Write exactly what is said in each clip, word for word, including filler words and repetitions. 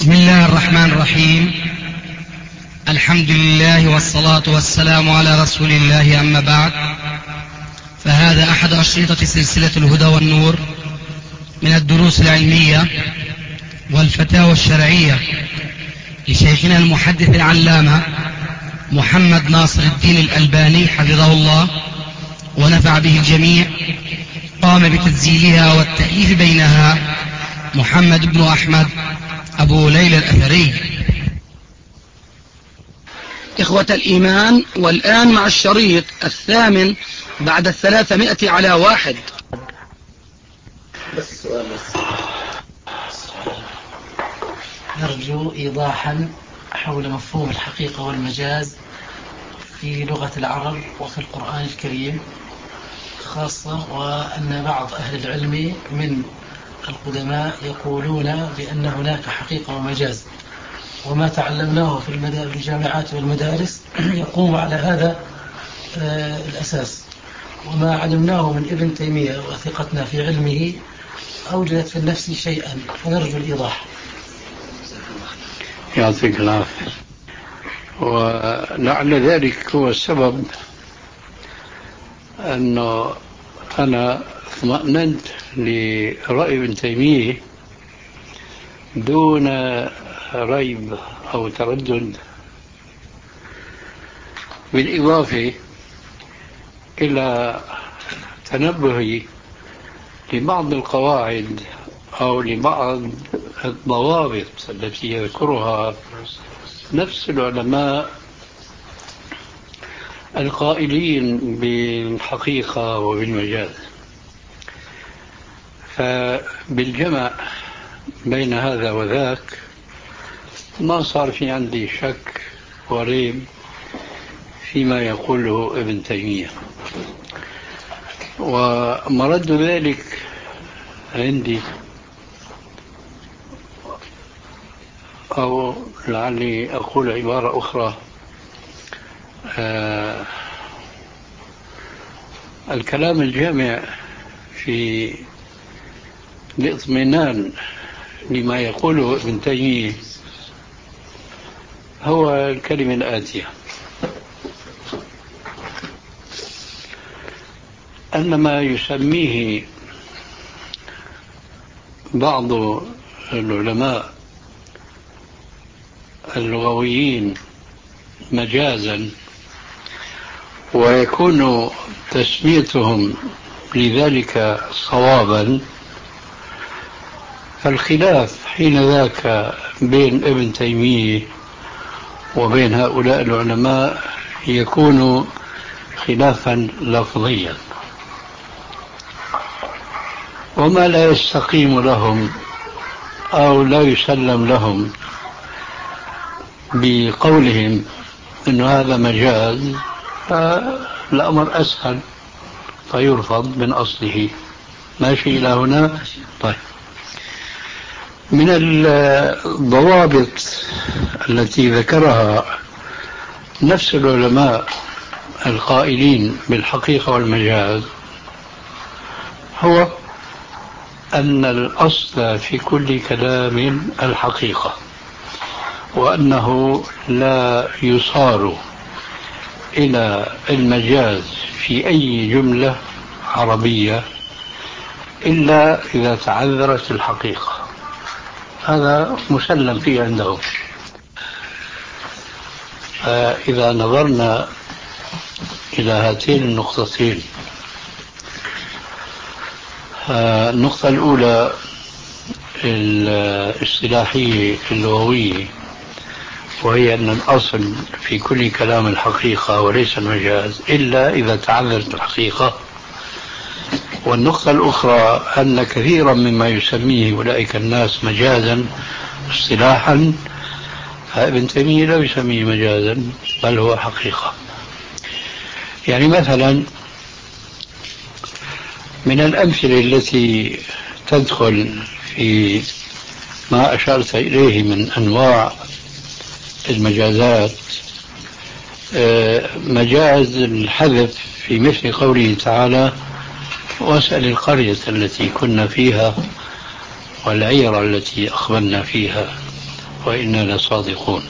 بسم الله الرحمن الرحيم. الحمد لله والصلاة والسلام على رسول الله، أما بعد، فهذا أحد أشرطة سلسلة الهدى والنور من الدروس العلمية والفتاوى الشرعية لشيخنا المحدث العلامة محمد ناصر الدين الألباني حفظه الله ونفع به الجميع. قام بتسجيلها والتأليف بينها محمد بن أحمد أبو ليلى الأثري. إخوة الإيمان، والآن مع الشريط الثامن بعد الثلاثمائة على واحد. بس سؤال بس. نرجو إيضاحا حول مفهوم الحقيقة والمجاز في لغة العرب وفي القرآن الكريم خاصة، وأن بعض أهل العلم من القدماء يقولون بأن هناك حقيقة ومجاز، وما تعلمناه في الجامعات والمدارس يقوم على هذا الأساس، وما علمناه من ابن تيمية وثقتنا في علمه أوجدت في النفس شيئا، فنرجو الإيضاح. يعطيك العافية. ولعل ذلك هو السبب أنه أنا اطمأننت لرأي ابن تيمية دون ريب أو تردد، بالإضافة إلى تنبهي لبعض القواعد أو لبعض الضوابط التي يذكرها نفس العلماء القائلين بالحقيقة وبالمجاز. فبالجمع بين هذا وذاك ما صار في عندي شك وريب فيما يقوله ابن تيمية، ومرد ذلك عندي، أو لعلي أقول عبارة أخرى، آه الكلام الجامع في الاطمئنان لما يقوله ابن تيمية هو الكلمة الآتية: أن ما يسميه بعض العلماء اللغويين مجازا، ويكون تسميتهم لذلك صوابا، فالخلاف حين ذاك بين ابن تيمية وبين هؤلاء العلماء يكون خلافا لفظيا، وما لا يستقيم لهم أو لا يسلم لهم بقولهم أن هذا مجاز، فالأمر أسهل فيرفض من أصله. ماشي إلى هنا؟ طيب، من الضوابط التي ذكرها نفس العلماء القائلين بالحقيقة والمجاز هو أن الأصل في كل كلام الحقيقة، وأنه لا يصار إلى المجاز في أي جملة عربية إلا إذا تعذرت الحقيقة. هذا مسلم فيه عندهم. إذا نظرنا إلى هاتين النقطتين، النقطة الأولى الاصطلاحية اللغوية، وهي أن الأصل في كل كلام الحقيقة وليس المجاز إلا إذا تعذرت الحقيقة. والنقطة الأخرى أن كثيرا مما يسميه أولئك الناس مجازا اصطلاحا، ابن تيمية لا يسميه مجازا بل هو حقيقة. يعني مثلا من الأمثلة التي تدخل في ما أشرت إليه من أنواع المجازات، مجاز الحذف في مثل قوله تعالى: واسأل القرية التي كنا فيها والعير التي أقبلنا فيها وإنا لصادقون.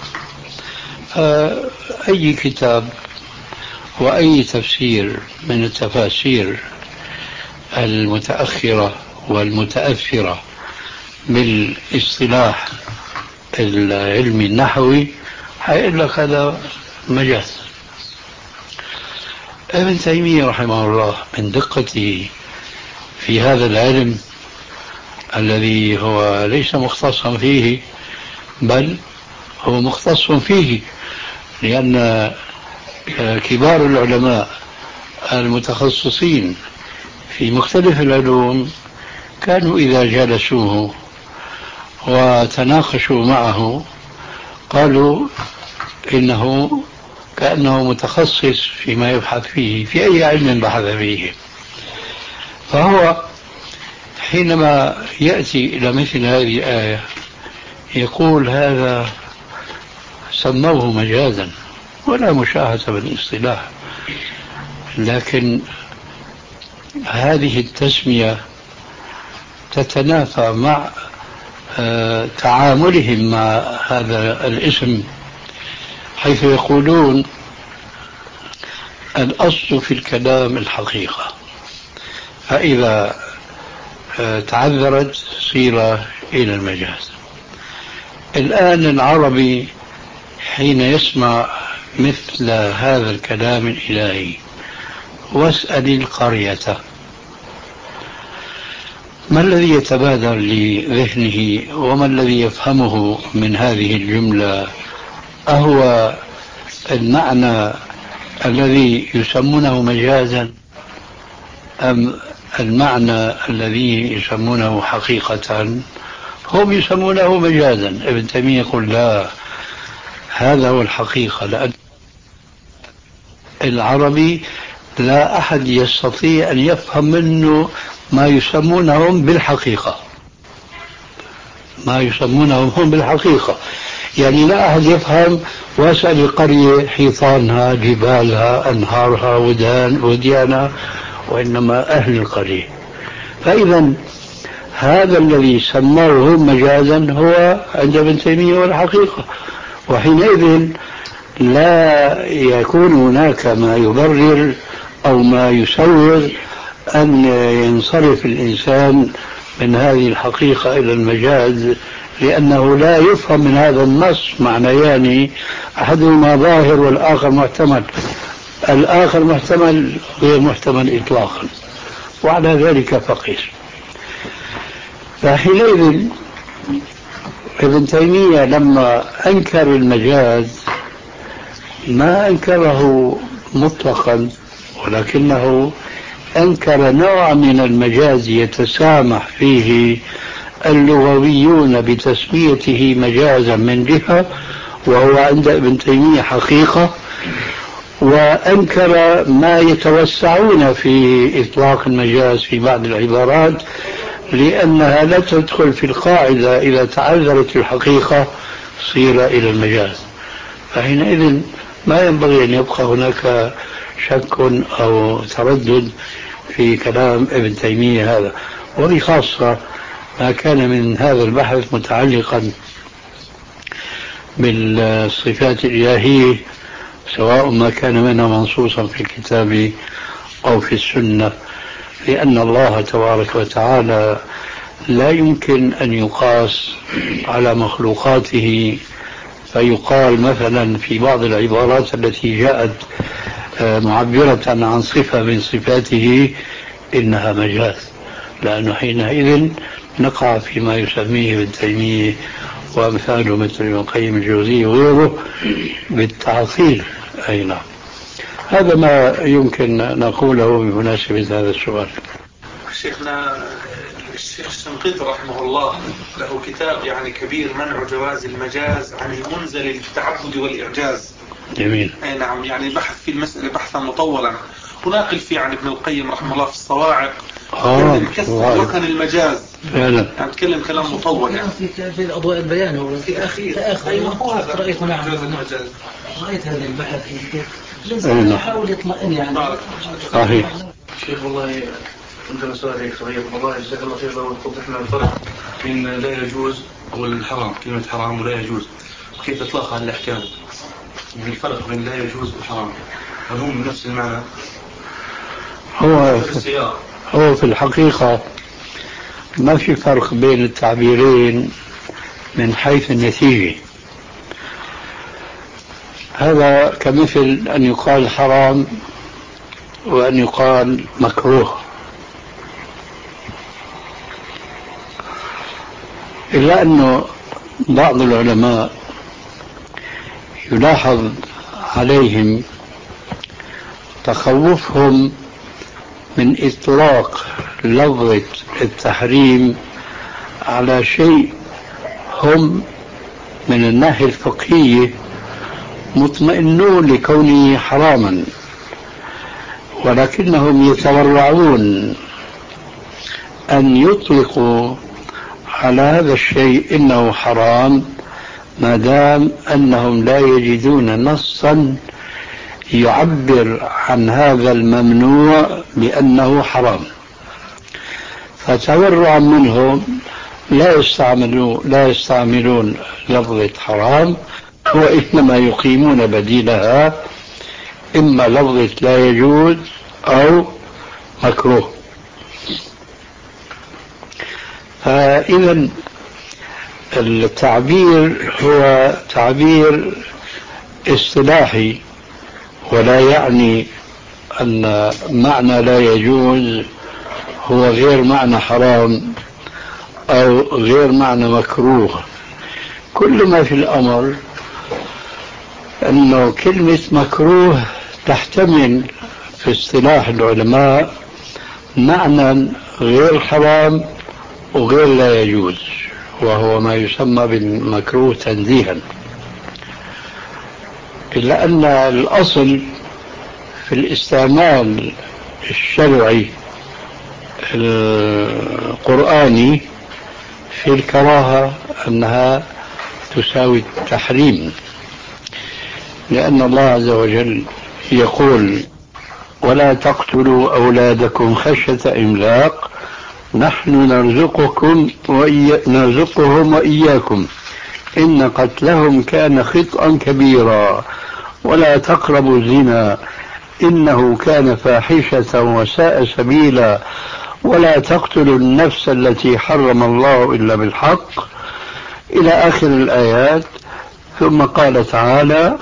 فأي كتاب وأي تفسير من التفاسير المتأخرة والمتأثرة بالاصطلاح العلمي النحوي هيقول لك هذا مجاز. ابن تيمية رحمه الله من دقته في هذا العلم الذي هو ليس مختصا فيه بل هو مختص فيه، لأن كبار العلماء المتخصصين في مختلف العلوم كانوا إذا جالسوه وتناقشوا معه قالوا إنه كأنه متخصص فيما يبحث فيه في أي علم بحث فيه. فهو حينما يأتي إلى مثل هذه الآية يقول هذا سموه مجازا ولا مشاهدة بالاصطلاح، لكن هذه التسمية تتنافى مع تعاملهم مع هذا الاسم، حيث يقولون الأصل في الكلام الحقيقة، فإذا تعذرت صير إلى المجاز. الآن العربي حين يسمع مثل هذا الكلام الإلهي واسأل القرية، ما الذي يتبادر لذهنه وما الذي يفهمه من هذه الجملة؟ أهو المعنى الذي يسمونه مجازا أم المعنى الذي يسمونه حقيقة؟ هم يسمونه مجازا. ابن تيمية يقول لا، هذا هو الحقيقة، لأن العربي لا أحد يستطيع أن يفهم منه ما يسمونهم بالحقيقة، ما يسمونهم هم بالحقيقة. يعني لا أحد يفهم واسأل القرية حيطانها جبالها أنهارها ودان وديانها، وإنما أهل القرية. فإذا هذا الذي سموه مجازا هو عند ابن تيمية والحقيقة، وحينئذ لا يكون هناك ما يبرر أو ما يسوغ أن ينصرف الإنسان من هذه الحقيقة إلى المجاز، لأنه لا يفهم من هذا النص معنيان أحدهما ظاهر والآخر محتمل. الآخر محتمل غير محتمل إطلاقا، وعلى ذلك فقيس. فحينئذ ابن تيمية لما أنكر المجاز ما أنكره مطلقا، ولكنه أنكر نوع من المجاز يتسامح فيه اللغويون بتسميته مجازا من جهة، وهو عند ابن تيمية حقيقة، وأنكر ما يتوسعون في إطلاق المجاز في بعض العبارات لأنها لا تدخل في القاعدة إذا تعذرت الحقيقة صير إلى المجاز. فحينئذ ما ينبغي أن يبقى هناك شك أو تردد في كلام ابن تيمية هذا، وبخاصة ما كان من هذا البحث متعلقا بالصفات الإلهية، سواء ما كان منها منصوصا في الكتاب أو في السنة، لأن الله تبارك وتعالى لا يمكن أن يقاس على مخلوقاته، فيقال مثلا في بعض العبارات التي جاءت معبرة عن صفة من صفاته إنها مجاز، لأنه حينئذ نقع فيما يسميه ابن تيمية وأمثاله مثل ابن القيم الجوزي وغيره بالتعطيل. أي نعم، هذا ما يمكن نقوله بمناسبة هذا السؤال. شيخنا الشيخ الشنقيطي رحمه الله له كتاب يعني كبير منع جواز المجاز عن المنزل للتعبد والإعجاز. جميل. أي نعم، يعني بحث في المسألة بحثا مطولا، وناقل فيه عن ابن القيم رحمه الله في الصواعق آه وكان المجاز فعلا يعني تكلم كلام مطول يعني في في الأضواء البيان هو في أخير أيوة هو هذا رأيت نعم المجاز. رأيت هذا البحث الإنسان يحاول يطمئن يعني. صحيح. شيخ والله عندنا سؤال هيك صغير، والله جزاك الله خير لو توضح لنا الفرق بين لا يجوز هو الحرام، كلمة حرام ولا يجوز، كيف إطلاقها الأحكام؟ يعني الفرق بين لا يجوز وحرام، هل هم نفس المعنى؟ هو في, هو في الحقيقة ما في فرق بين التعبيرين من حيث النتيجة. هذا كمثل أن يقال حرام وأن يقال مكروه، إلا أنه بعض العلماء يلاحظ عليهم تخوفهم من إطلاق لفظة التحريم على شيء هم من الناحية الفقهية مطمئنون لكونه حراما، ولكنهم يتورعون أن يطلقوا على هذا الشيء إنه حرام ما دام أنهم لا يجدون نصا يعبر عن هذا الممنوع بأنه حرام، فتورعا منهم لا يستعملون لا يستعملون لفظة حرام، وإنما يقيمون بديلها إما لفظة لا يجوز أو مكروه. فإذا التعبير هو تعبير اصطلاحي، ولا يعني أن معنى لا يجوز هو غير معنى حرام أو غير معنى مكروه. كل ما في الأمر أنه كلمة مكروه تحتمل في اصطلاح العلماء معنى غير حرام وغير لا يجوز، وهو ما يسمى بالمكروه تنزيها. إلا أن الأصل في الاستعمال الشرعي القرآني في الكراهة أنها تساوي التحريم، لأن الله عز وجل يقول ولا تقتلوا أولادكم خشية إملاق نحن نرزقكم وإي... نرزقهم وإياكم إن قتلهم كان خطأ كبيرا ولا تقربوا الزنا إنه كان فاحشة وساء سبيلا ولا تقتلوا النفس التي حرم الله إلا بالحق إلى آخر الآيات. ثم قال تعالى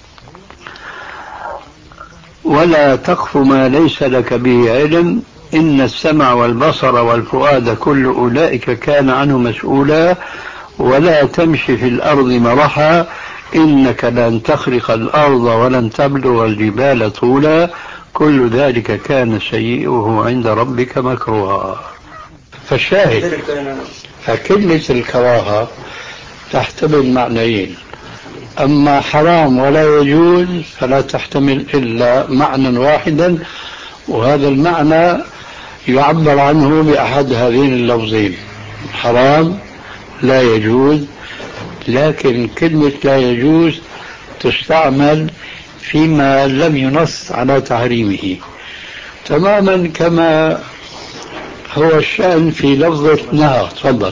ولا تقف ما ليس لك به علم إن السمع والبصر والفؤاد كل أولئك كان عنه مسؤولا ولا تمشي في الأرض مرحا إنك لن تخرق الأرض ولن تبلغ الجبال طولا كل ذلك كان سيئه عند ربك مكروها. فالشاهد فكلمة الكراهة تحتمل معنيين، أما حرام ولا يجوز فلا تحتمل إلا معنى واحدا، وهذا المعنى يعبر عنه بأحد هذين اللفظين حرام لا يجوز. لكن كلمة لا يجوز تستعمل فيما لم ينص على تحريمه، تماما كما هو الشأن في لفظة نهى. تفضل.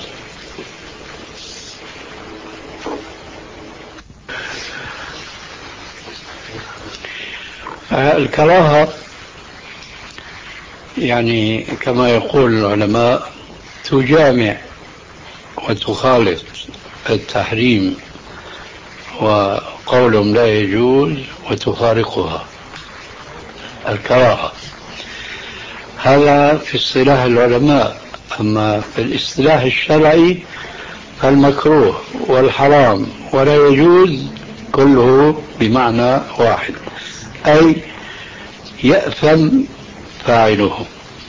الكراهة يعني كما يقول العلماء تجامع وتخالط التحريم، وقولهم لا يجوز وتفارقها الكراهة. هذا في اصطلاح العلماء. أما في الاصطلاح الشرعي فالمكروه والحرام ولا يجوز كله بمعنى واحد، أي يأثم فاعله.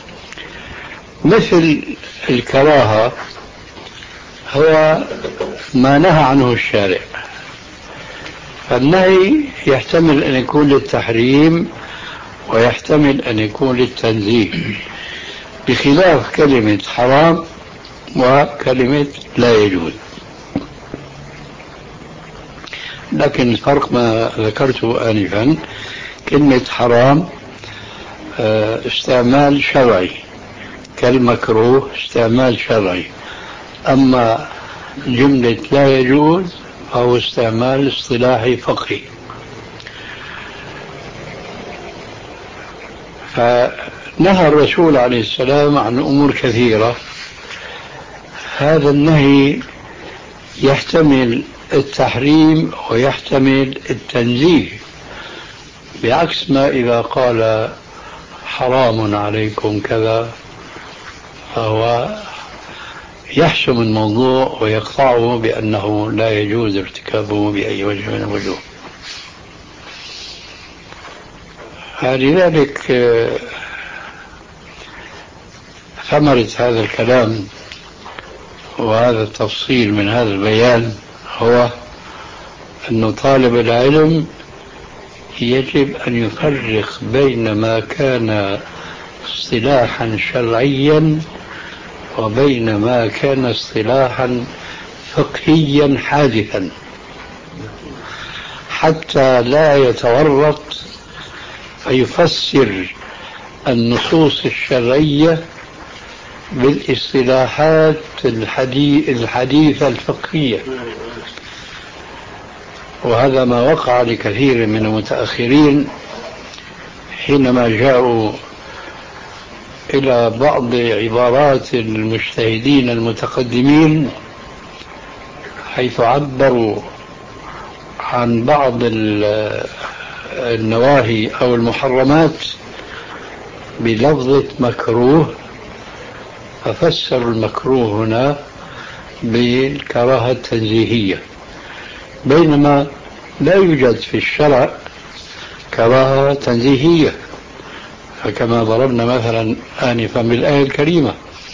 مثل الكراهة هو ما نهى عنه الشارع، فالنهي يحتمل أن يكون للتحريم ويحتمل أن يكون للتنزيه، بخلاف كلمة حرام وكلمة لا يجوز. لكن الفرق ما ذكرته آنفا، كلمة حرام استعمال شرعي كالمكروه استعمال شرعي، أما جملة لا يجوز أو استعمال اصطلاحي فقهي. فنهى الرسول عليه السلام عن أمور كثيرة. هذا النهي يحتمل التحريم ويحتمل التنزيه، بعكس ما إذا قال حرام عليكم كذا فهو يحسم الموضوع ويقطعه بأنه لا يجوز ارتكابه بأي وجه من الوجوه. لذلك ثمرة هذا الكلام وهذا التفصيل من هذا البيان هو أن طالب العلم يجب أن يفرق بين ما كان اصطلاحا شرعيا وبين ما كان اصطلاحا فقهيا حادثا، حتى لا يتورط فيفسر النصوص الشرعية بالاصطلاحات الحديثة الفقهية. وهذا ما وقع لكثير من المتأخرين حينما جاءوا إلى بعض عبارات المجتهدين المتقدمين، حيث عبروا عن بعض النواهي أو المحرمات بلفظة مكروه، ففسروا المكروه هنا بالكراهة التنزيهية، بينما لا يوجد في الشرع كراهة تنزيهية، فكما ضربنا مثلا آنفا بالآية الكريمة.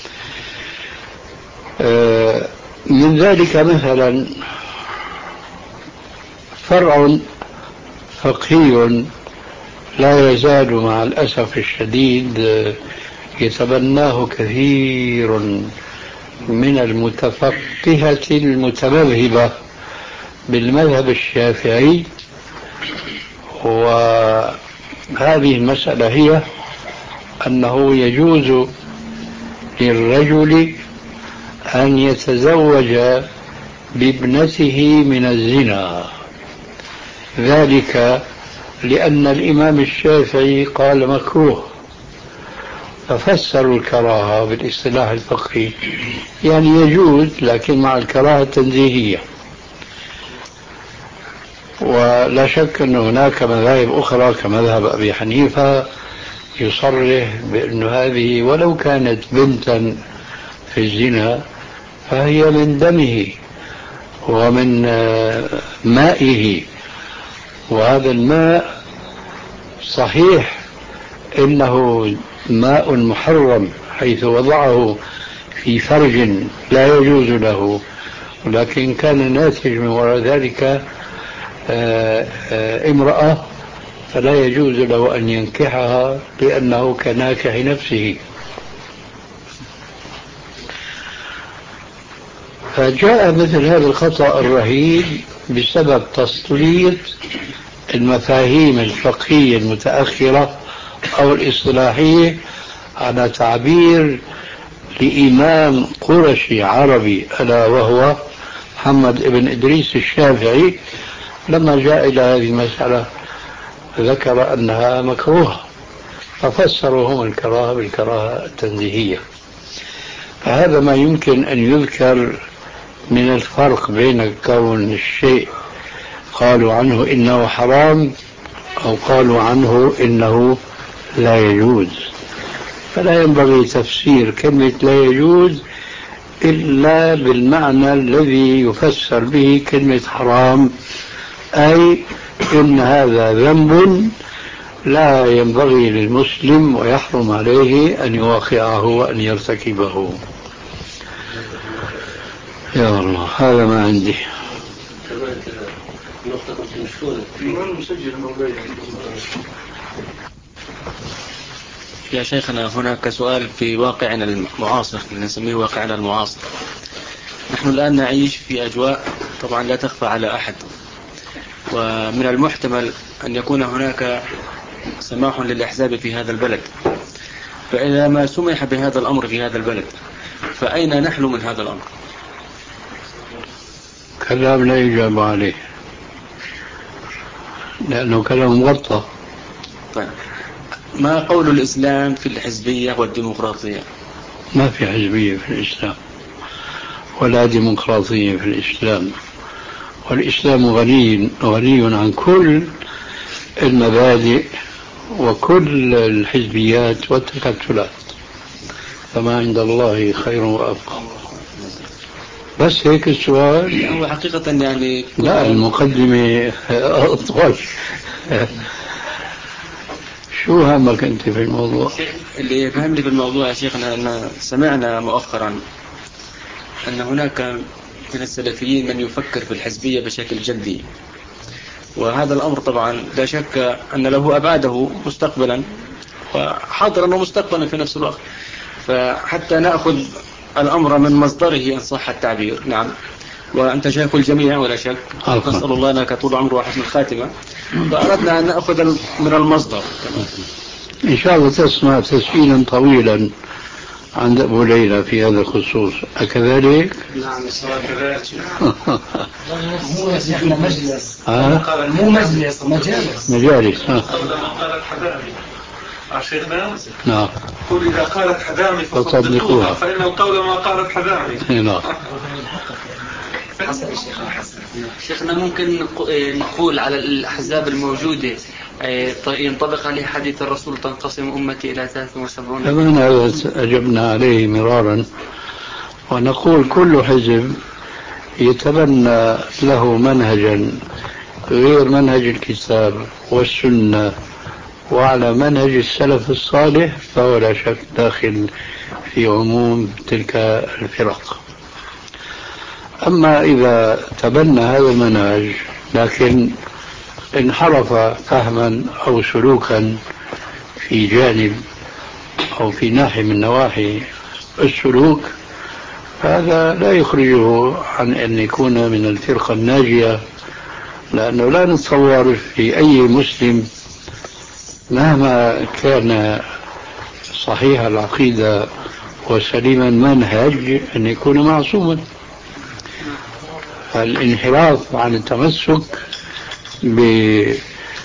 من ذلك مثلا فرع فقهي لا يزال مع الأسف الشديد يتبناه كثير من المتفقهة المتمذهبة بالمذهب الشافعي، وهذه المسألة هي أنه يجوز للرجل أن يتزوج بابنته من الزنا، ذلك لأن الإمام الشافعي قال مكروه، ففسروا الكراهة بالاصطلاح الفقهي يعني يجوز لكن مع الكراهة التنزيهية. ولا شك أن هناك مذاهب أخرى كمذهب أبي حنيفة يصرح بأن هذه ولو كانت بنتا في الزنا فهي من دمه ومن مائه، وهذا الماء صحيح إنه ماء محرم حيث وضعه في فرج لا يجوز له، ولكن كان ناتج من وراء ذلك امرأة فلا يجوز له أن ينكحها لأنه كناكح نفسه. فجاء مثل هذا الخطأ الرهيب بسبب تسليط المفاهيم الفقهية المتأخرة أو الإصطلاحية على تعبير لإمام قرشي عربي ألا وهو محمد بن إدريس الشافعي، لما جاء إلى هذه المسألة ذكر أنها مكروهة، ففسروا هم الكراهة بالكراهة التنزيهية. فهذا ما يمكن أن يذكر من الفرق بين كون الشيء قالوا عنه إنه حرام أو قالوا عنه إنه لا يجوز. فلا ينبغي تفسير كلمة لا يجوز إلا بالمعنى الذي يفسر به كلمة حرام، أي إن هذا ذنب لا ينبغي للمسلم ويحرم عليه أن يواقعه وأن يرتكبه. يا الله هذا ما عندي. يا شيخنا هناك سؤال في واقعنا المعاصر، نسميه واقعنا المعاصر. نحن الآن نعيش في أجواء طبعا لا تخفى على أحد، ومن المحتمل أن يكون هناك سماح للأحزاب في هذا البلد، فإذا ما سمح بهذا الأمر في هذا البلد فأين نحن من هذا الأمر؟ كلام لا يجاب عليه لأنه كلام مغطى. طيب ما قول الإسلام في الحزبية والديمقراطية؟ ما في حزبية في الإسلام ولا ديمقراطية في الإسلام، والإسلام غني غني عن كل المبادئ وكل الحزبيات والتكتلات، فما عند الله خير وأبقى. بس هيك السؤال. هو حقيقة يعني لا المقدمة أطول. شو همك أنت في الموضوع؟ اللي يفهمني في الموضوع يا شيخنا أن سمعنا مؤخرا أن هناك من السلفيين من يفكر في الحزبية بشكل جدي، وهذا الأمر طبعا لا شك أن له أبعاده مستقبلا وحاضرا ومستقبلا في نفس الوقت، فحتى نأخذ الأمر من مصدره إن صح التعبير. نعم، وأنت شايف الجميع ولا شك، نسأل الله لك طول عمره وحسن الخاتمة، فأردنا أن نأخذ من المصدر. إن شاء الله تسمع تسجيلا طويلا عند أبو ليلى في هذا الخصوص، أكذلك؟ نعم كذلك. مو احنا مجلس، مو مجلس، مجالس. مجالس. قول ما قالت حدامي شيخنا. نعم. قل إذا قالت حدامي فصدقوها فإن القول ما قالت حدامي. نعم. حسن شيخنا حسن شيخنا ممكن نقول على الأحزاب الموجودة ينطبق عليه حديث الرسول تنقسم أمتي إلى ثلاث وسبعون. كمان هذا أجبنا عليه مرارا، ونقول كل حزب يتبنى له منهجا غير منهج الكتاب والسنة وعلى منهج السلف الصالح فهو لا شك داخل في عموم تلك الفرق. أما إذا تبنى هذا المنهج لكن انحرف فهما أو سلوكا في جانب أو في ناحية من نواحي السلوك، هذا لا يخرجه عن أن يكون من الفرقة الناجية، لأنه لا نتصور في أي مسلم مهما كان صحيح العقيدة وسليم المنهج أن يكون معصوما. الانحراف عن التمسك بكل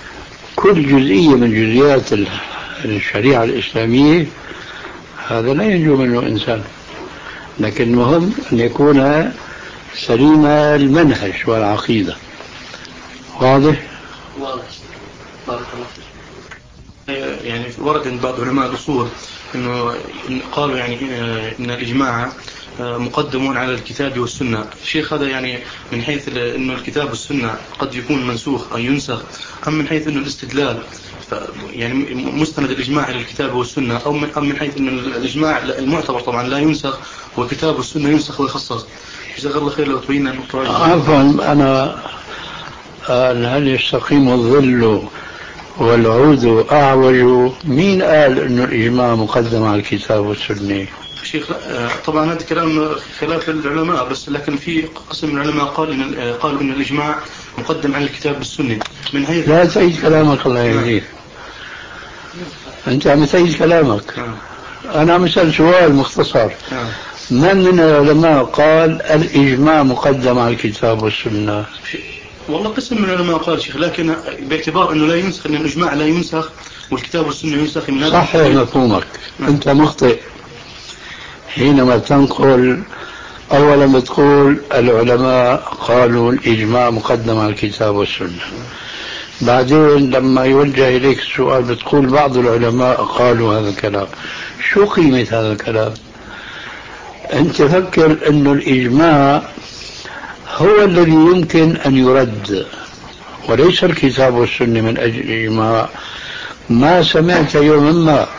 جزئية من جزئيات الشريعة الإسلامية هذا لا ينجو منه إنسان، لكن المهم أن يكون سليم المنهج والعقيدة. واضح؟ واضح. بارك الله فيك. يعني ورد عند بعض علماء الأصول إنه قالوا يعني إن الإجماع مقدمون على الكتاب والسنة. شيخ هذا يعني من حيث إنه الكتاب والسنة قد يكون منسوخ أو ينسخ، أم من حيث إنه الاستدلال يعني مستند الإجماع إلى الكتاب والسنة، أو من, أم من حيث إنه الإجماع المعتبر طبعا لا ينسخ والكتاب والسنة ينسخ ويخصص؟ جزاك الله خير لو تبين النقطة. عفوا أنا هل يستقيم الظل والعود أعوج؟ مين قال إنه الإجماع مقدم على الكتاب والسنة؟ شيخ طبعا هذا كلام خلاف العلماء، بس لكن في قسم من العلماء قال إن قالوا إن الإجماع مقدم على الكتاب والسنة. من حيث لا تعيد كلامك الله يهديك، أنت عم تعيد كلامك. أنا عم أسأل سؤال مختصر. من من العلماء قال الإجماع مقدم على الكتاب والسنة؟ والله قسم من العلماء قال شيخ، لكن باعتبار أنه لا ينسخ، أن الإجماع لا ينسخ والكتاب والسنة ينسخ من هذا. صحيح مفهومك. أنت مخطئ حينما تنقل أولا بتقول العلماء قالوا الإجماع مقدم على الكتاب والسنة، بعدين لما يوجه إليك السؤال بتقول بعض العلماء قالوا هذا الكلام. شو قيمة هذا الكلام؟ أنت فكر أنه الإجماع هو الذي يمكن أن يرد وليس الكتاب والسنة. من أجل الإجماع ما سمعت يوما ما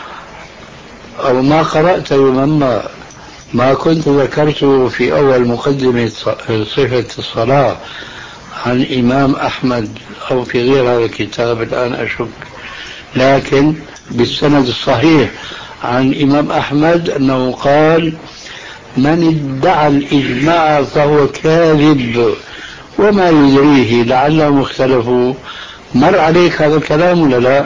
أو ما قرأت يوما ما ما كنت ذكرته في أول مقدمة صفة الصلاة عن إمام أحمد أو في غير هذا الكتاب الآن أشك، لكن بالسند الصحيح عن إمام أحمد أنه قال من ادعى الإجماع فهو كاذب وما يدريه لعلهم اختلفوا. مر عليك هذا الكلام ولا لا؟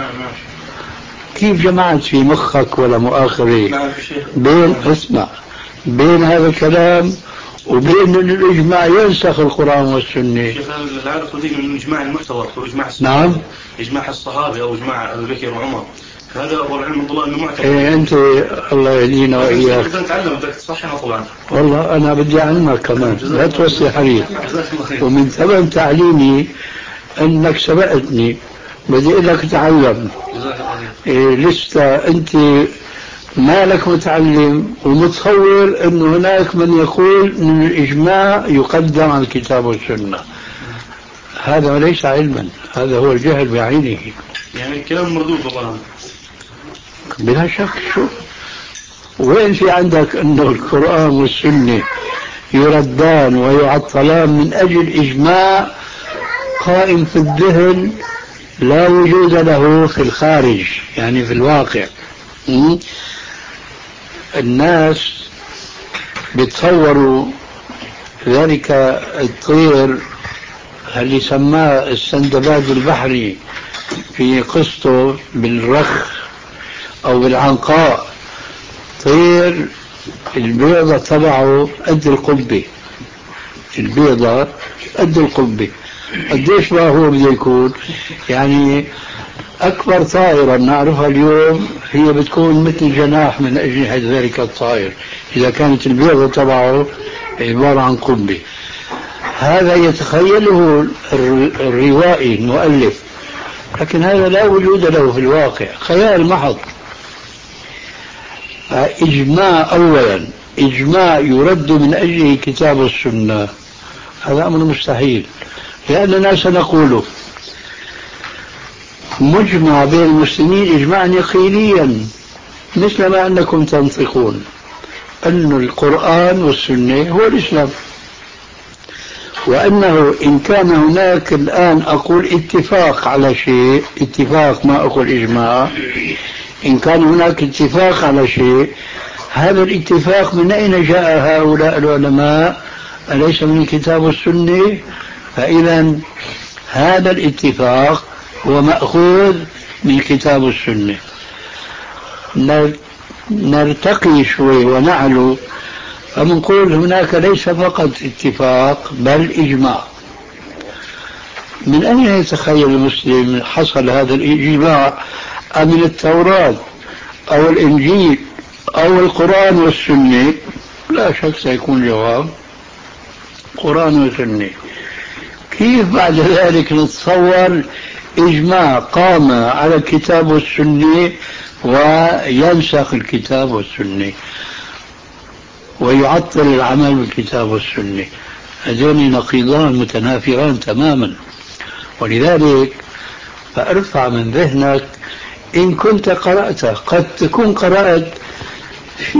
كيف جمعت في مخك ولا مؤاخذة بين اسمع بين هذا الكلام وبأن الإجماع ينسخ القرآن والسنة. شيخ لا أعرف من الإجماع المعتبر هو إجماع الصحابة. نعم. إجماع الصحابة أو إجماع أبي بكر وعمر هذا هو العلم من الله إنه معتبر. إيه أنت الله يهدينا وإياك. إذا نتعلم بدك تصححنا طبعا. والله أنا بدي أعلمك كمان لا توصي حريق. ومن ثمن تعليمي أنك سبقتني بدي لك تعلم. إيه لسه أنت مالك متعلم ومتصور أنه هناك من يقول أن الإجماع يقدم على الكتاب والسنة. هذا ليس علما، هذا هو الجهل بعينه. يعني الكلام مردود طبعا. بلا شك. شو وين في عندك أنه القرآن والسنة يردان ويعطلان من أجل إجماع قائم في الذهن لا وجود له في الخارج، يعني في الواقع. م? الناس بتصوروا ذلك الطير اللي سماه السندباد البحري في قصته بالرخ أو بالعنقاء، طير البيضة تبعه قد القبة، البيضة قد القبة. قديش ما هو بده يكون؟ يعني أكبر طائرة نعرفها اليوم هي بتكون مثل جناح من أجنحة ذلك الطائر إذا كانت البيضة تبعه عبارة عن قبة. هذا يتخيله الروائي المؤلف، لكن هذا لا وجود له في الواقع، خيال محض. إجماع أولا، إجماع يرد من أجله كتاب السنة، هذا أمر مستحيل، لأننا سنقوله مجمع بين المسلمين إجماعا يقينيا مثل ما أنكم تنطقون أن القرآن والسنة هو الإسلام، وأنه إن كان هناك الآن أقول اتفاق على شيء، اتفاق ما أقول إجماع، إن كان هناك اتفاق على شيء، هذا الاتفاق من أين جاء هؤلاء العلماء؟ أليس من الكتاب والسنة؟ فإذا هذا الاتفاق هو مأخوذ من الكتاب والسنة. نرتقي شوي ونعلو فمنقول هناك ليس فقط اتفاق بل إجماع. من أين يتخيل المسلم حصل هذا الإجماع؟ من التوراة أو الإنجيل أو القرآن والسنة؟ لا شك سيكون جواب قرآن وسنة. كيف بعد ذلك نتصور إجماع قام على الكتاب والسنة وينسخ الكتاب والسنة ويعطل العمل بالكتاب والسنة؟ هذين نقيضان متنافران تماما. ولذلك فارفع من ذهنك إن كنت قرأت، قد تكون قرأت في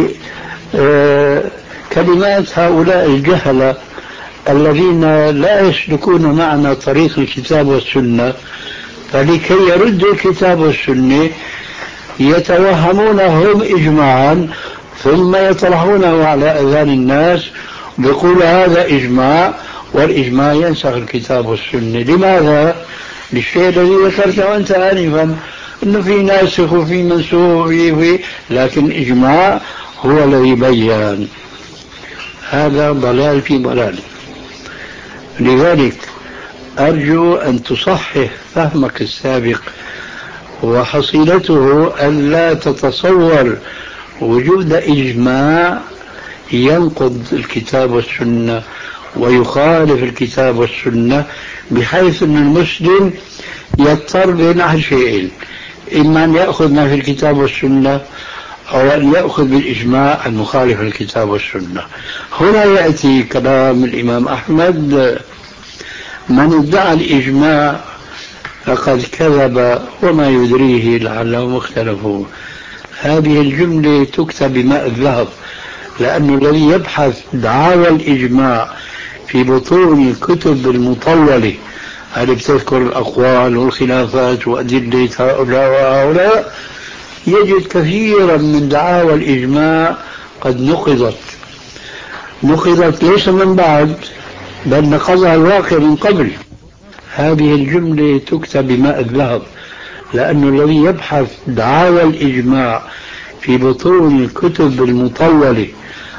كلمات هؤلاء الجهلة الذين لا يسلكون معنا طريق الكتاب والسنة، فلكي يردوا الكتاب والسنة يتوهمون هم إجماعا ثم يطرحونه على أذهان الناس بيقول هذا إجماع والإجماع ينسخ الكتاب والسنة. لماذا؟ للشيء الذي ذكرته أنت آنفا، أنه في ناسخ وفي منسوخ وفي، لكن إجماع هو الذي بيّن. هذا ضلال في ضلال. لذلك أرجو أن تصحح فهمك السابق، وحصيلته أن لا تتصور وجود إجماع ينقض الكتاب والسنة ويخالف الكتاب والسنة، بحيث أن المسلم يضطر بين أحد شيئين: إما أن يأخذ ما في الكتاب والسنة أو أن يأخذ بالإجماع المخالف للكتاب والسنة. هنا يأتي كلام الإمام أحمد: من ادعى الإجماع فقد كذب وما يدريه لعله مختلف. هذه الجملة تكتب بماء الذهب، لأن الذي يبحث دعاوى الإجماع في بطون الكتب المطولة التي بتذكر الأقوال والخلافات وأدلة هؤلاء وهؤلاء يجد كثيرا من دعاوى الإجماع قد نقضت نقضت ليس من بعد بل نقضها الواقع من قبل. هذه الجملة تكتب بماء الذهب، لأن الذي يبحث دعاوى الإجماع في بطون الكتب المطولة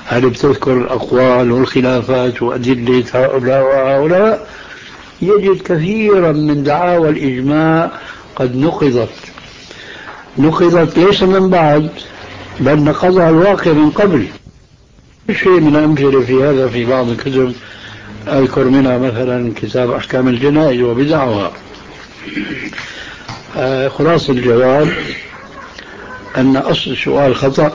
هل بتذكر الأقوال والخلافات وأدلة هؤلاء وهؤلاء، يجد كثيرا من دعاوى الإجماع قد نقضت نقضت ليس من بعد، بل نقضها الواقع من قبل. شيء من الأمثلة في هذا في بعض الكتب أذكر منها مثلا كتاب أحكام الجنائز وبدعها. آه خلاص الجواب أن أصل السؤال خطأ،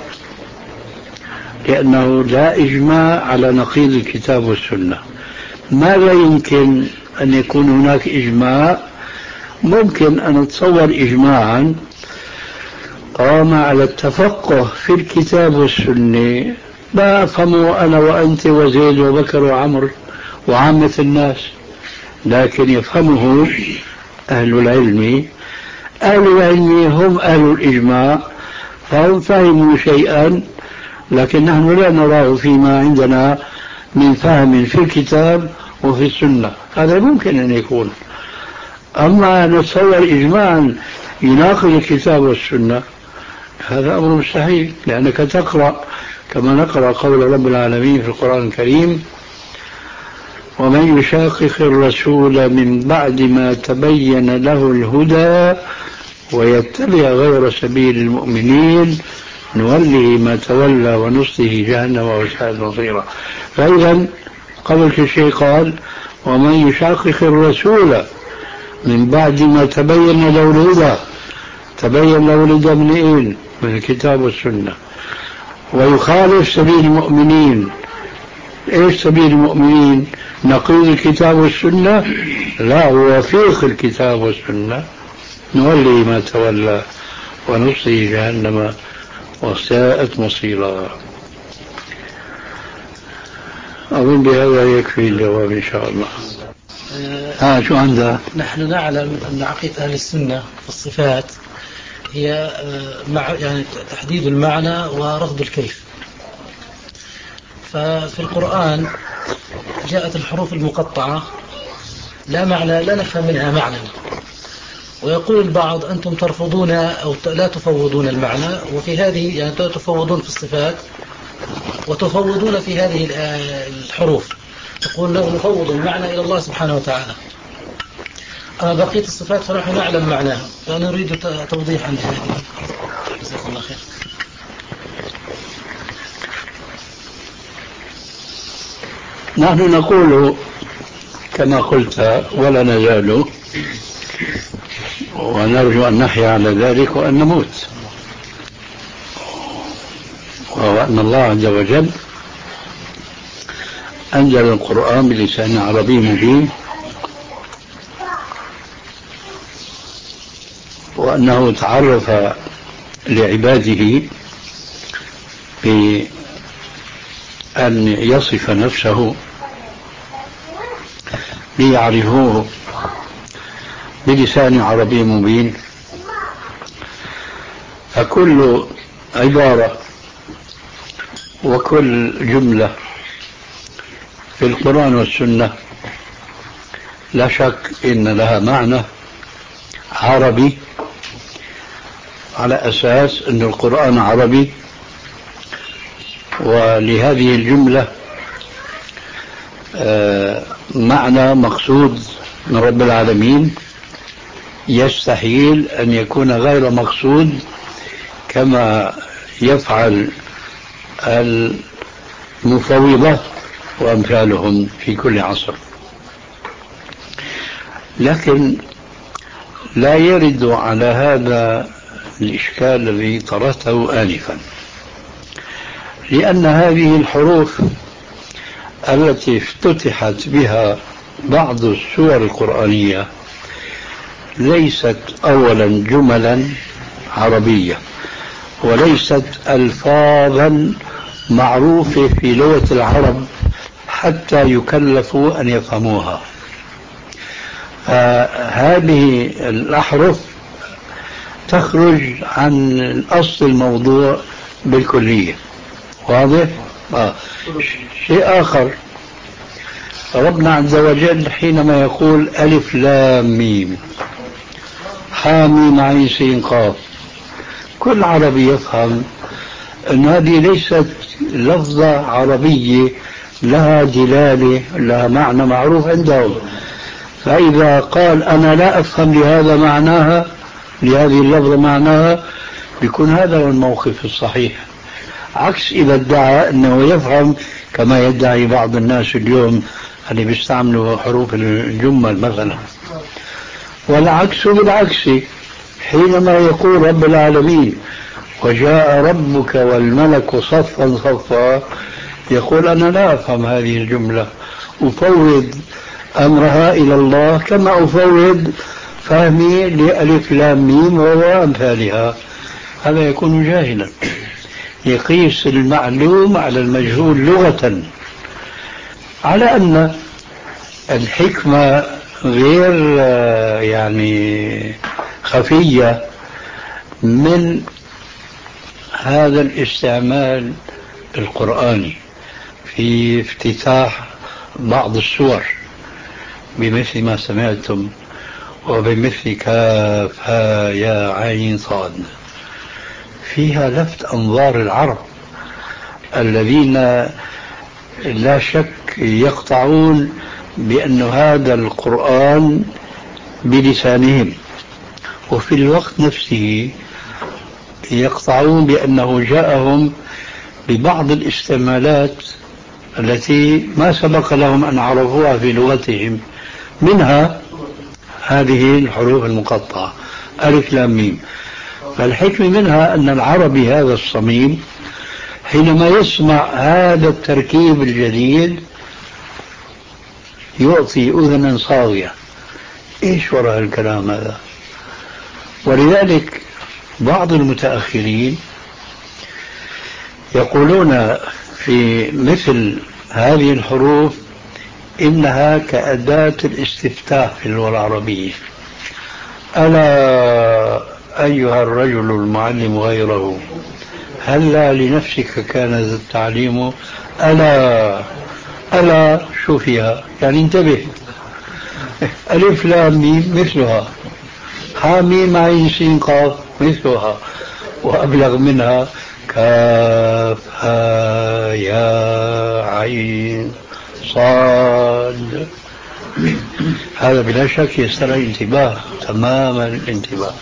لأنه لا إجماع على نقيض الكتاب والسنة. ما لا يمكن أن يكون هناك إجماع؟ ممكن أن نتصور إجماعا قام على التفقه في الكتاب والسنة، ما أفهمه أنا وأنت وزيد وبكر وعمر وعامة الناس، لكن يفهمه أهل العلم. أهل العلم هم أهل الإجماع، فهم فهموا شيئا لكن نحن لا نراه فيما عندنا من فهم في الكتاب وفي السنة. هذا ممكن أن يكون. أما نتصور إجماعا يناقض الكتاب والسنة، هذا أمر مستحيل، لأنك تقرأ كما نقرأ قول رب العالمين في القرآن الكريم: ومن يشاقق الرسول من بعد ما تبين له الهدى ويتبع غير سبيل المؤمنين نوله ما تولى ونصله جهنم وساءت مصيرا. فإذا قبل كل شيء قال: ومن يشاقق الرسول من بعد ما تبين له الهدى. تبين له الهدى من إيه؟ من الكتاب والسنة. ويخالف سبيل المؤمنين. ايش سبيل المؤمنين؟ نقيض الكتاب والسنة؟ لا، هو وفيق الكتاب والسنة. نولي ما تولى ونصله جهنم وساءت مصيرا. أظن بهذا يكفي الجواب إن شاء الله. ها آه شو عندها؟ نحن نعلم أن عقيدة أهل السنة في الصفات هي مع يعني تحديد المعنى ورفض الكيف. ففي القرآن جاءت الحروف المقطعة لا معنى، لا نفهم منها معنى، ويقول البعض أنتم ترفضون أو لا تفوضون المعنى، وفي هذه يعني تفوضون في الصفات وتفوضون في هذه الحروف، تقول له نفوض المعنى إلى الله سبحانه وتعالى. أما بقية الصفات فنحن نعلم معناها، فأنا أريد توضيح عن هذه. جزاكم الله خير. نحن نقول كما قلت ولا نزال، ونرجو أن نحيا على ذلك وأن نموت، وهو أن الله عز وجل أنزل القرآن بلسان عربي مبين، وأنه تعرف لعباده بأن يصف نفسه ليعرفوه بلسان عربي مبين. فكل عبارة وكل جملة في القرآن والسنة لا شك إن لها معنى عربي، على أساس أن القرآن عربي، ولهذه الجملة معنى مقصود من رب العالمين يستحيل أن يكون غير مقصود كما يفعل المفوضة وأمثالهم في كل عصر. لكن لا يرد على هذا الإشكال الذي طرحته آنفا، لأن هذه الحروف التي افتتحت بها بعض السور القرآنية ليست أولا جملا عربية، وليست ألفاظا معروفة في لغة العرب حتى يكلفوا أن يفهموها. هذه الأحرف تخرج عن أصل الموضوع بالكلية. واضح؟ آه. شيء آخر، ربنا عز وجل حينما يقول ألف لام ميم حاميم عين سين قاف، كل عربي يفهم أن هذه ليست لفظة عربية لها دلالة، لها معنى معروف عندهم، فإذا قال أنا لا أفهم لهذا معناها، لهذه اللفظة معناها، بيكون هذا هو الموقف الصحيح. عكس إذا ادعى أنه يفهم كما يدعي بعض الناس اليوم اللي بيستعملوا حروف الجمل مثلا. والعكس بالعكس، حينما يقول رب العالمين وجاء ربك والملك صفا صفا، يقول أنا لا أفهم هذه الجملة، أفوض أمرها إلى الله كما أفوض فهمي لألف لام ميم وأمثالها. هذا يكون جاهلا، يقيس المعلوم على المجهول لغة، على أن الحكمة غير يعني خفية من هذا الاستعمال القرآني في افتتاح بعض السور بمثل ما سمعتم، وبمثل كاف ها يا عين صاد، فيها لفت أنظار العرب الذين لا شك يقطعون بأن هذا القرآن بلسانهم، وفي الوقت نفسه يقطعون بأنه جاءهم ببعض الاستعمالات التي ما سبق لهم أن عرفوها في لغتهم، منها هذه الحروف المقطعة ألف لام ميم. فالحكمة منها أن العربي هذا الصميم حينما يسمع هذا التركيب الجديد يعطي أذنا صاغية، إيش وراء الكلام هذا؟ ولذلك بعض المتأخرين يقولون في مثل هذه الحروف إنها كأداة الاستفتاح في اللغة العربية. ألا أيها الرجل المعلم غيره، هلا لنفسك كان ذا التعليم، ألا ألا شو فيها؟ يعني انتبه. ألف لام ميم مثلها، ها ميم عين سين قاف مثلها، وأبلغ منها كاف ها يا عين صاد. هذا بلا شك يستدعي انتباه، تماما الانتباه.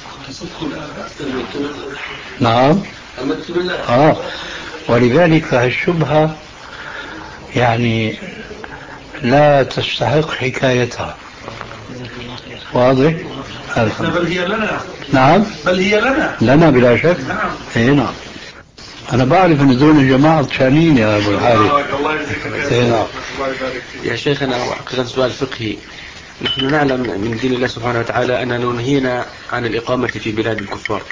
نعم. آه. ولذلك الشبهة يعني لا تستحق حكايتها. واضح؟ بل هي لنا. نعم. بل هي لنا. لنا بلا شك. نعم. اي نعم. أنا بعرف أن دول الجماعة تشانين يا أبو الحارث. الله يجزيك نعم. يا شيخنا حقيقة سؤال فقهي. نحن نعلم من دين الله سبحانه وتعالى أننا ننهينا عن الإقامة في بلاد الكفار،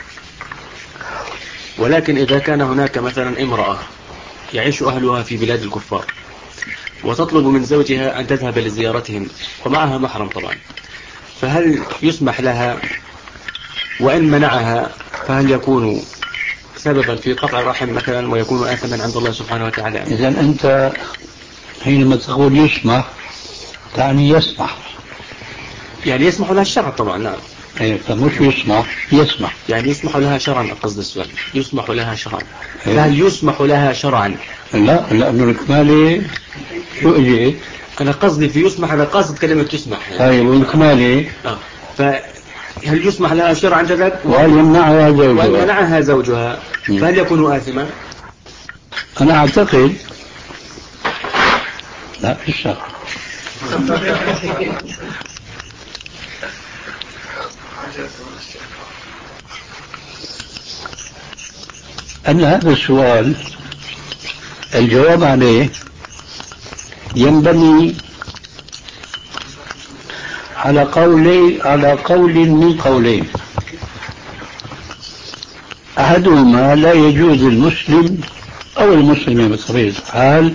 ولكن إذا كان هناك مثلا امرأة يعيش أهلها في بلاد الكفار وتطلب من زوجها أن تذهب لزيارتهم ومعها محرم طبعا، فهل يسمح لها؟ وإن منعها فهل يكون سببا في قطع الرحم مثلا ويكون آثما عند الله سبحانه وتعالى؟ إذا أنت حينما تقول يسمح تعني يسمح، يعني يسمح لها الشرع طبعا. نعم. إيه، فمش يسمح، يسمح يعني يسمح لها شرعا. قصد السؤال يسمح لها شرعا. إيه. فهل يسمح لها شرعا؟ لا، لأنه الكمالي شو اجي؟ أنا قصدي في يسمح، أنا قصد كلمة تسمح يعني. طيب والكمالي آه. فهل يسمح لها شرعا كذلك؟ وهل يمنعها زوجها؟ وهل منعها زوجها فهل يكون آثما؟ أنا أعتقد لا في الشرع. أن هذا السؤال الجواب عليه ينبني على قولي على قول من قولين. أحدهما لا يجوز المسلم أو المسلمة بطبيعة الحال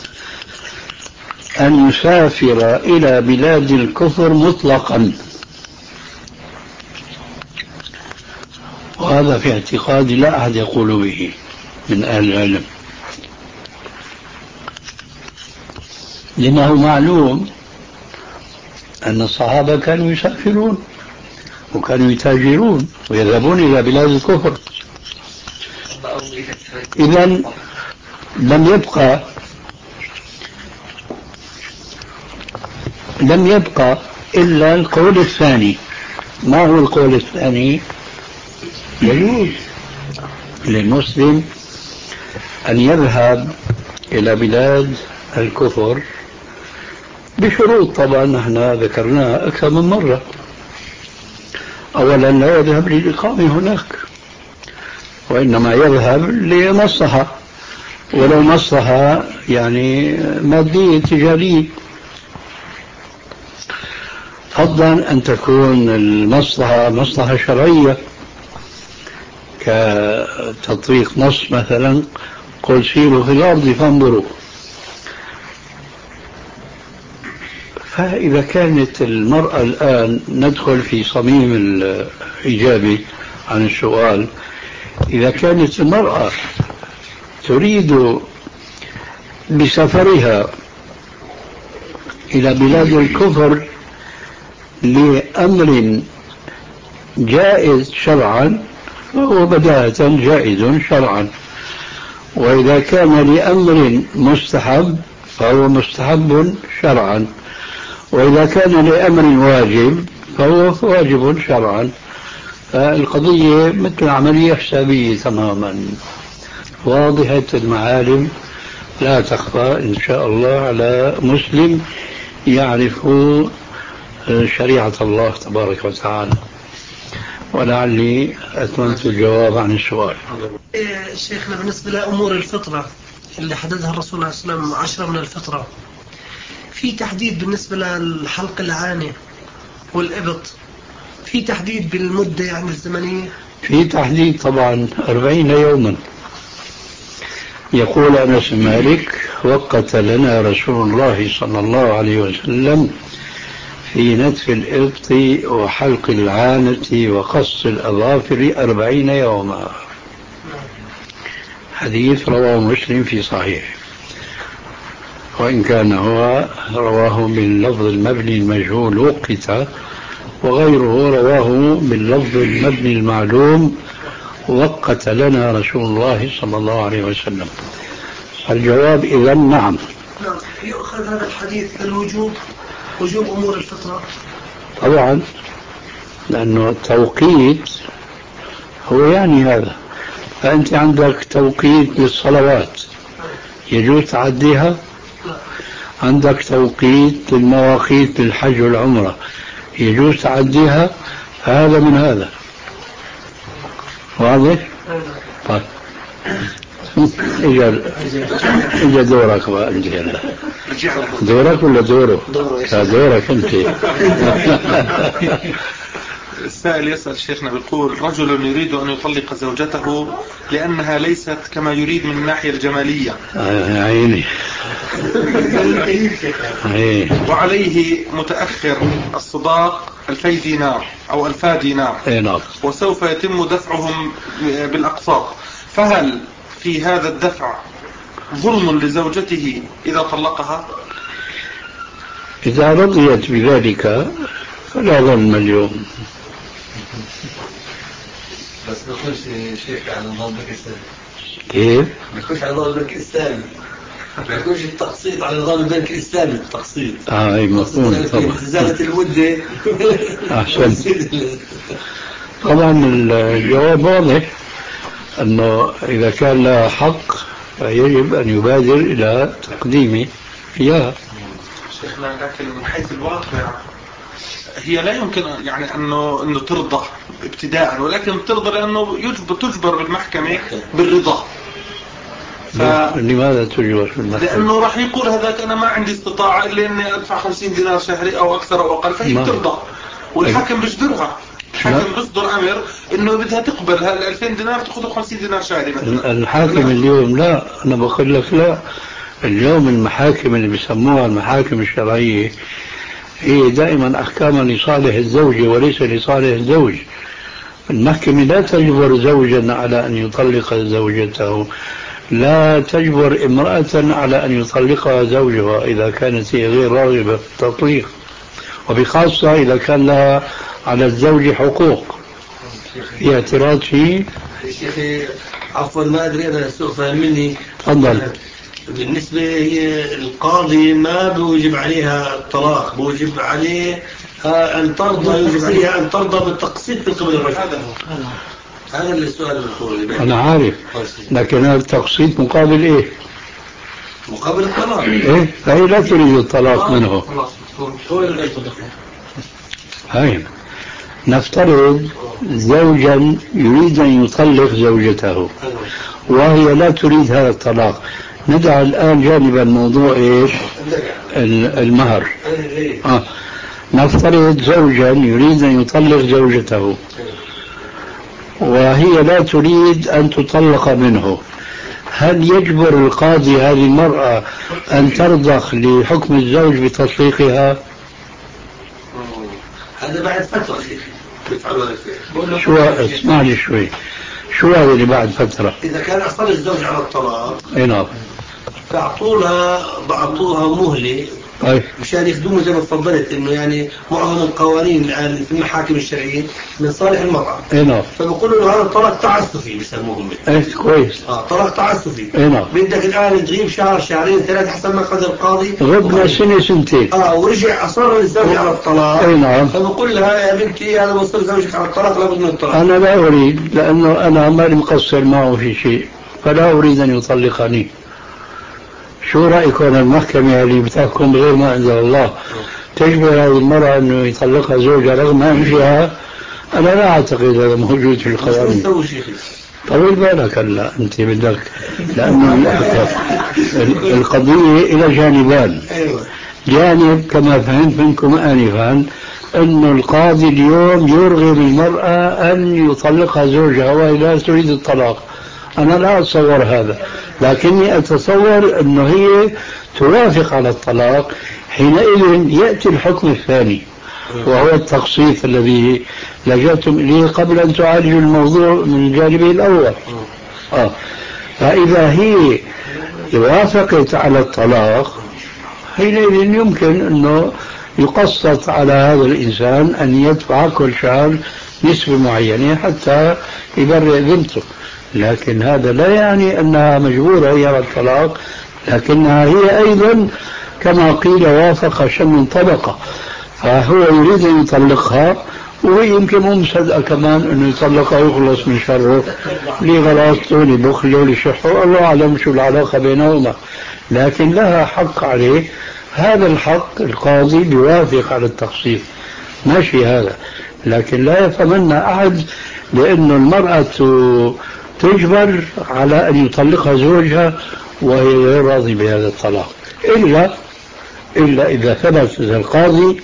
أن يسافر إلى بلاد الكفر مطلقا، وهذا في اعتقادي لا أحد يقول به من أهل العلم، لأنه معلوم أن الصحابة كانوا يسافرون وكانوا يتاجرون ويذهبون إلى بلاد الكفر. إذن لم يبقى لم يبقى إلا القول الثاني. ما هو القول الثاني؟ يجوز للمسلم أن يذهب إلى بلاد الكفر بشروط طبعا نحن ذكرناها أكثر من مرة. أولا لا يذهب للإقامة هناك، وإنما يذهب لمصلحة، ولو مصلحة يعني مادية تجارية، فضلا أن تكون المصلحة مصلحة شرعية كتطبيق نص مثلا قل سيروا في الأرض فانظروا. فإذا كانت المرأة الآن ندخل في صميم الإجابة عن السؤال، إذا كانت المرأة تريد بسفرها إلى بلاد الكفر لأمر جائز شرعا فهو بداهة جائز شرعا، وإذا كان لأمر مستحب فهو مستحب شرعا، وإذا كان لأمر واجب فهو واجب شرعا. فالقضية مثل عملية حسابية تماما واضحة المعالم، لا تخفى إن شاء الله على مسلم يعرف شريعة الله تبارك وتعالى. ولعلي أتممت الجواب عن السؤال. شيخنا بالنسبة لأمور الفطرة اللي حددها الرسول صلى الله عليه وسلم عشرة من الفطرة، في تحديد بالنسبة للحلق العانة والإبط؟ في تحديد بالمدة يعني الزمنية؟ في تحديد طبعا أربعين يوما. يقول أنس بن مالك وقت لنا رسول الله صلى الله عليه وسلم في نتف الإبط وحلق العانة وقص الأظافر أربعين يوما. حديث رواه مسلم في صحيح، وإن كان هو رواه باللفظ المبني المجهول وقت، وغيره رواه باللفظ المبني المعلوم وقت لنا رسول الله صلى الله عليه وسلم. الجواب إذا نعم. نعم. يؤخذ هذا الحديث الوجوب، وجوب أمور الفطرة طبعا، لأنه التوقيت هو يعني هذا. فأنت عندك توقيت للصلوات يجوز تعديها، عندك توقيت للمواقيت للحج والعمرة يجوز تعديها، هذا من هذا. واضح؟ طيب اجا اجا دورك بقى انت. هلا دورك ولا دوره؟ دورك انت. السائل يسأل شيخنا بيقول رجل يريد أن يطلق زوجته لأنها ليست كما يريد من الناحية الجمالية. عيني. وعليه متأخر الصداق ألفي دينار أو ألفا دينار، وسوف يتم دفعهم بالأقساط، فهل في هذا الدفع ظلم لزوجته إذا طلقها؟ إذا رضيت بذلك فلا ظلم اليوم. بس نخش شيخ على نظام باكستاني. كيف؟ نخش على نظام البنك الإسلامي، نخش التقسيط على نظام البنك الإسلامي. التقسيط اه اي مفهوم طبعا. زادت المدة. احسن. طبعا الجواب واضح، انه اذا كان لها حق فيجب ان يبادر الى تقديمه فيها. شيخنا لكن من حيث الواقع هي لا يمكن يعني انه انه ترضى ابتداء، ولكن ترضى لانه يجبر تجبر بالمحكمة بالرضا. ف... لماذا تجبر بالمحكمة؟ لانه راح يقول هذاك انا ما عندي استطاعة الا اني ادفع خمسين دينار شهري او اكثر او اقل، فهي بترضى والحاكم بيجبرها. الحاكم بيصدر امر انه بدها تقبل هال ألفين دينار تاخذ خمسين دينار شهري مثلا. الحاكم اليوم لا، انا بقول لك لا، اليوم المحاكم اللي بيسموها المحاكم الشرعية هي دائما أحكاما لصالح الزوجة وليس لصالح الزوج. المحكمة لا تجبر زوجا على أن يطلق زوجته، لا تجبر امرأة على أن يطلقها زوجها إذا كانت هي غير راغبة في التطليق، وبخاصة إذا كان لها على الزوج حقوق في اعتراض فيه. شيخي عفوا ما أدري أنا سوء فهم مني. تفضل. بالنسبة هي القاضي ما بوجب عليها الطلاق، بوجب عليه أن ترضى، يجب عليها أن ترضى بالتقسيط من قبل الرجل. هذا السؤال المفروض. أنا عارف، لكن هذا التقسيط مقابل إيه؟ مقابل الطلاق. إيه؟ فهي لا تريد الطلاق منه. هاي نفترض زوجا يريد أن يطلق زوجته وهي لا تريد هذا الطلاق، ندع الآن جانبا موضوع إيش؟ المهر. آه. نفترض زوجا يريد أن يطلق زوجته وهي لا تريد أن تطلق منه، هل يجبر القاضي هذه المرأة أن ترضخ لحكم الزوج بتطليقها؟ هذا بعد فترة. شو اسمع لي شوي، شو هذا اللي بعد فترة؟ إذا كان أصلا الزوج على الطلاق اي نعم فأعطوها بعطوها مهلة أي. مشان يخدموا زي ما تفضلت انه يعني معظم القوانين الان في المحاكم الشرعيه من صالح المراه. اي نعم. فبقولوا انه هذا طلاق تعسفي بسموهم. ايه كويس. اه طلاق تعسفي. اي نعم. بدك الان تغيب شهر شهرين ثلاثه حسب ما قدر القاضي. غبنا سنه سنتين. اه ورجع اصر الزوج على الطلاق. اي نعم. فبقول لها يا بنتي هذا وصل زوجك على الطلاق لابد من الطلاق. انا لا اريد، لانه انا ماني مقصر معه في شيء، فلا اريد ان يطلقني. شو رأيكم المحكمة اللي بتحكم بغير ما أنزل الله تجبر هذه المرأة أنه يطلقها زوجها رغم أنفها؟ أنا لا أعتقد هذا موجود في القوانين. طويل بالك هلا أنت بدك، لأنه القضية إلى جانبان. جانب كما فهمت منكم آنفا أنه القاضي اليوم يرغب المرأة أن يطلقها زوجها وهي لا تريد الطلاق. أنا لا أتصور هذا، لكني أتصور أنه هي توافق على الطلاق، حينئذ يأتي الحكم الثاني وهو التقسيط الذي لجأتم إليه قبل أن تعالجوا الموضوع من جانبه الأول. آه. فإذا هي وافقت على الطلاق حينئذ يمكن أنه يقسط على هذا الإنسان أن يدفع كل شهر نسبة معينة حتى يبرئ ذمته، لكن هذا لا يعني أنها مجبورة هي على الطلاق، لكنها هي أيضا كما قيل وافق شم طبقة، فهو يريد أن يطلقها وهي يمكن مو مصدقة كمان أنه يطلقها ويخلص من شره لغلاظته لبخله لشحه، الله أعلم شو العلاقة بينهما، لكن لها حق عليه. هذا الحق القاضي بيوافق على التقسيط، ماشي هذا، لكن لا يتمنى أحد لأنه المرأة تجبر على أن يطلقها زوجها وهي غير راضي بهذا الطلاق، إلا إلا إذا ثبت القاضي،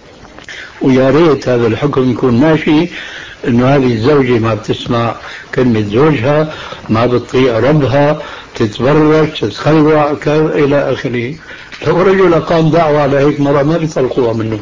ويا ريت هذا الحكم يكون ماشي، إنه هذه الزوجة ما بتسمع كلمة زوجها، ما بتطيع ربها، تتبرج تتخلع إلى آخره. لو رجل قام دعوة على هيك مرة ما بيطلقوها منه.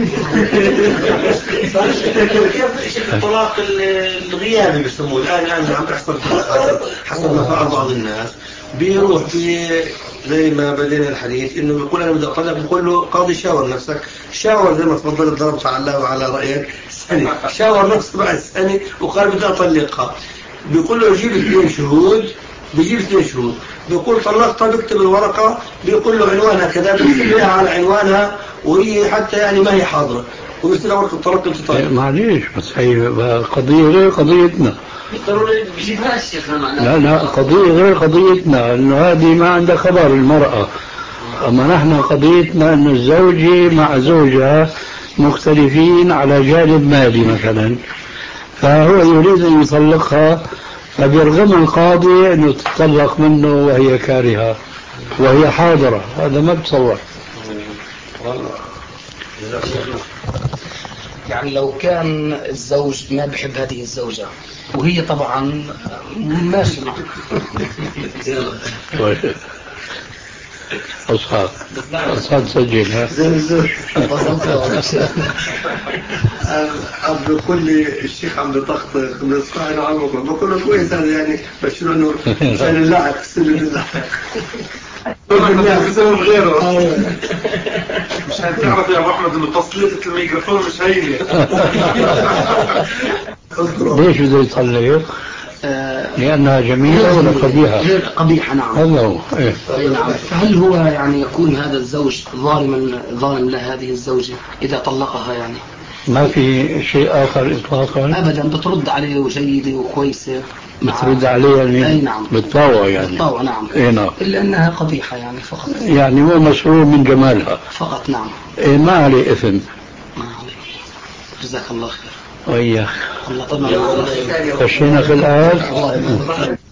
كيف الطلاق الغيابي بيسموه الآن الآن عم تحصل حسب ما فعل بعض الناس، بيروح في زي ما بدينا الحديث انه بيقول انا بدي اطلق، بقول له قاضي شاور نفسك، شاور زي ما تفضلت ضربت على الله وعلى رايك سنه، شاور نفسك بعد سنه وقال بدي اطلقها، بيقول له جيب اثنين شهود، بيجيب اثنين شهود، بيقول طلقتها، بيكتب الورقه، بيقول له عنوانها كذا، بيكتب على عنوانها وهي حتى يعني ما هي حاضره، ويصير ورقه الطلاق انت معليش، بس هي قضيه غير قضيتنا. لا لا قضية غير قضيتنا، انه هذه ما عندها خبر المرأة، اما نحن قضيتنا انه الزوجة مع زوجها مختلفين على جانب مالي مثلا، فهو يريد ان يطلقها، فبيرغم القاضي انه تطلق منه وهي كارهة وهي حاضرة، هذا ما بتصور. يعني لو كان الزوج ما بحب هذه الزوجة وهي طبعا ماشي معه أصحاب أصحاب سجل ها عم بيقول لي الشيخ عم بيطخطخ بيصحى عمرك، بقول له كويس هذا يعني بشير انه عشان اللعب سن اللعب بسبب غيره مشان تعرف يا ابو احمد انه تسليطة الميكروفون مش هينه. ليش بده يطلق؟ آه لأنها جميلة ولا قبيحة؟ غير قبيحة نعم. هذا هو. إيه؟ نعم. فهل هو يعني يكون هذا الزوج ظالما ظالم لهذه الزوجة إذا طلقها يعني؟ ما في شيء آخر إطلاقا؟ أبدا، بترد عليه جيدة وكويسة. بترد عليه يعني؟ أي نعم. بالطاوة يعني؟ بالطاوة نعم. إيه نعم. إلا أنها قبيحة يعني فقط. يعني هو مسرور من جمالها فقط نعم. إيه ما عليه إثم. ما عليه. جزاك الله خير. وإياك. الله طبعا. خشينا في الآيات.